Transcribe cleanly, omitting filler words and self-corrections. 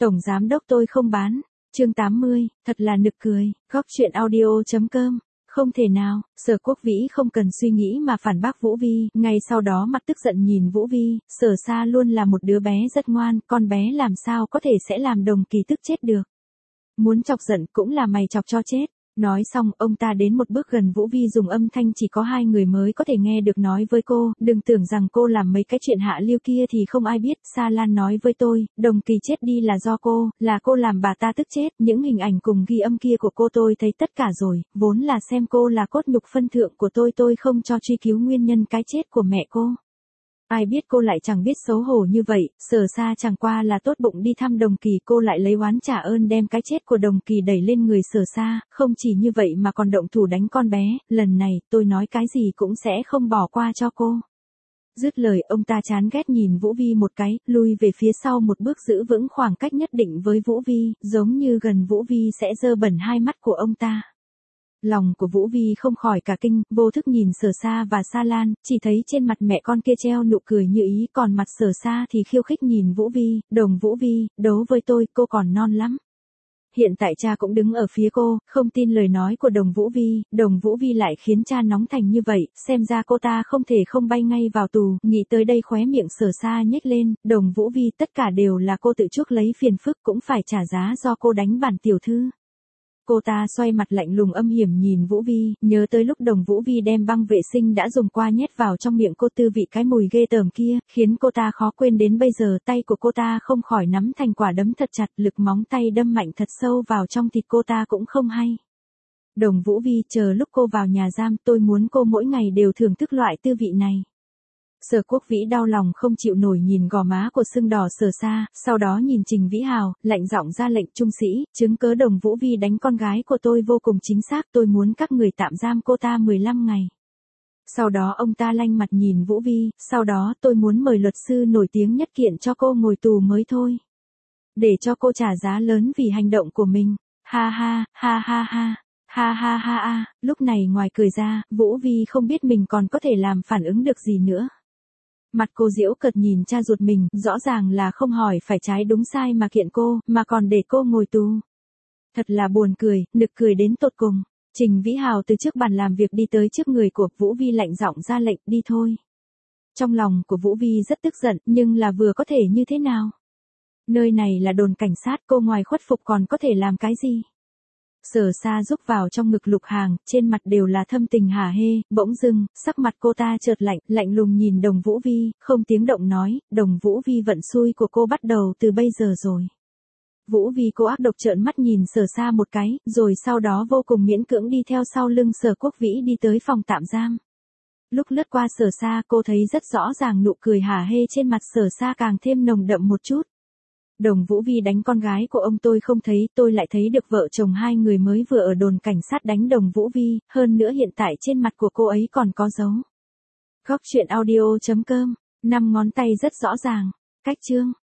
Tổng giám đốc tôi không bán. Chương 80, thật là nực cười. Góc chuyện audio.com. Không thể nào, Sở Quốc Vĩ không cần suy nghĩ mà phản bác Vũ Vi, ngay sau đó mặt tức giận nhìn Vũ Vi, Sở Sa luôn là một đứa bé rất ngoan, con bé làm sao có thể sẽ làm Đồng Kỳ tức chết được. Muốn chọc giận cũng là mày chọc cho chết. Nói xong, ông ta đến một bước gần Vũ Vi dùng âm thanh chỉ có hai người mới có thể nghe được nói với cô, đừng tưởng rằng cô làm mấy cái chuyện hạ lưu kia thì không ai biết, Sa Lan nói với tôi, Đồng Kỳ chết đi là do cô, là cô làm bà ta tức chết, những hình ảnh cùng ghi âm kia của cô tôi thấy tất cả rồi, vốn là xem cô là cốt nhục phân thượng của tôi không cho truy cứu nguyên nhân cái chết của mẹ cô. Ai biết cô lại chẳng biết xấu hổ như vậy, Sở Sa chẳng qua là tốt bụng đi thăm Đồng Kỳ, cô lại lấy oán trả ơn đem cái chết của Đồng Kỳ đẩy lên người Sở Sa, không chỉ như vậy mà còn động thủ đánh con bé, lần này tôi nói cái gì cũng sẽ không bỏ qua cho cô. Dứt lời ông ta chán ghét nhìn Vũ Vi một cái, lui về phía sau một bước giữ vững khoảng cách nhất định với Vũ Vi, giống như gần Vũ Vi sẽ dơ bẩn hai mắt của ông ta. Lòng của Vũ Vi không khỏi cả kinh, vô thức nhìn Sở Sa và Sa Lan, chỉ thấy trên mặt mẹ con kia treo nụ cười như ý, còn mặt Sở Sa thì khiêu khích nhìn Vũ Vi, Đồng Vũ Vi, đấu với tôi, cô còn non lắm. Hiện tại cha cũng đứng ở phía cô, không tin lời nói của Đồng Vũ Vi lại khiến cha nóng thành như vậy, xem ra cô ta không thể không bay ngay vào tù, nghĩ tới đây khóe miệng Sở Sa nhếch lên, Đồng Vũ Vi tất cả đều là cô tự chuốc lấy phiền phức cũng phải trả giá do cô đánh bản tiểu thư. Cô ta xoay mặt lạnh lùng âm hiểm nhìn Vũ Vi, nhớ tới lúc Đồng Vũ Vi đem băng vệ sinh đã dùng qua nhét vào trong miệng cô, tư vị cái mùi ghê tởm kia, khiến cô ta khó quên đến bây giờ, tay của cô ta không khỏi nắm thành quả đấm thật chặt, lực móng tay đâm mạnh thật sâu vào trong thịt cô ta cũng không hay. Đồng Vũ Vi, chờ lúc cô vào nhà giam, tôi muốn cô mỗi ngày đều thưởng thức loại tư vị này. Sở Quốc Vĩ đau lòng không chịu nổi nhìn gò má của sưng đỏ Sở Sa, sau đó nhìn Trình Vĩ Hào, lạnh giọng ra lệnh, trung sĩ, chứng cớ Đồng Vũ Vi đánh con gái của tôi vô cùng chính xác, tôi muốn các người tạm giam cô ta 15 ngày. Sau đó ông ta lanh mặt nhìn Vũ Vi, sau đó tôi muốn mời luật sư nổi tiếng nhất kiện cho cô ngồi tù mới thôi. Để cho cô trả giá lớn vì hành động của mình. Ha ha, ha ha ha. Ha ha ha ha, lúc này ngoài cười ra, Vũ Vi không biết mình còn có thể làm phản ứng được gì nữa. Mặt cô giễu cợt nhìn cha ruột mình, rõ ràng là không hỏi phải trái đúng sai mà kiện cô, mà còn để cô ngồi tù. Thật là buồn cười, nực cười đến tột cùng. Trình Vĩ Hào từ trước bàn làm việc đi tới trước người của Vũ Vi lạnh giọng ra lệnh, đi thôi. Trong lòng của Vũ Vi rất tức giận, nhưng là vừa có thể như thế nào? Nơi này là đồn cảnh sát, cô ngoài khuất phục còn có thể làm cái gì? Sở Sa rúc vào trong ngực Lục Hàng, trên mặt đều là thâm tình hả hê, bỗng dưng, sắc mặt cô ta chợt lạnh, lạnh lùng nhìn Đồng Vũ Vi, không tiếng động nói, Đồng Vũ Vi vận xui của cô bắt đầu từ bây giờ rồi. Vũ Vi cô ác độc trợn mắt nhìn Sở Sa một cái, rồi sau đó vô cùng miễn cưỡng đi theo sau lưng Sở Quốc Vĩ đi tới phòng tạm giam. Lúc lướt qua Sở Sa cô thấy rất rõ ràng nụ cười hả hê trên mặt Sở Sa càng thêm nồng đậm một chút. Đồng Vũ Vi đánh con gái của ông tôi không thấy, tôi lại thấy được vợ chồng hai người mới vừa ở đồn cảnh sát đánh Đồng Vũ Vi, hơn nữa hiện tại trên mặt của cô ấy còn có dấu. Góc chuyện audio.com, 5 ngón tay rất rõ ràng. Cách chương.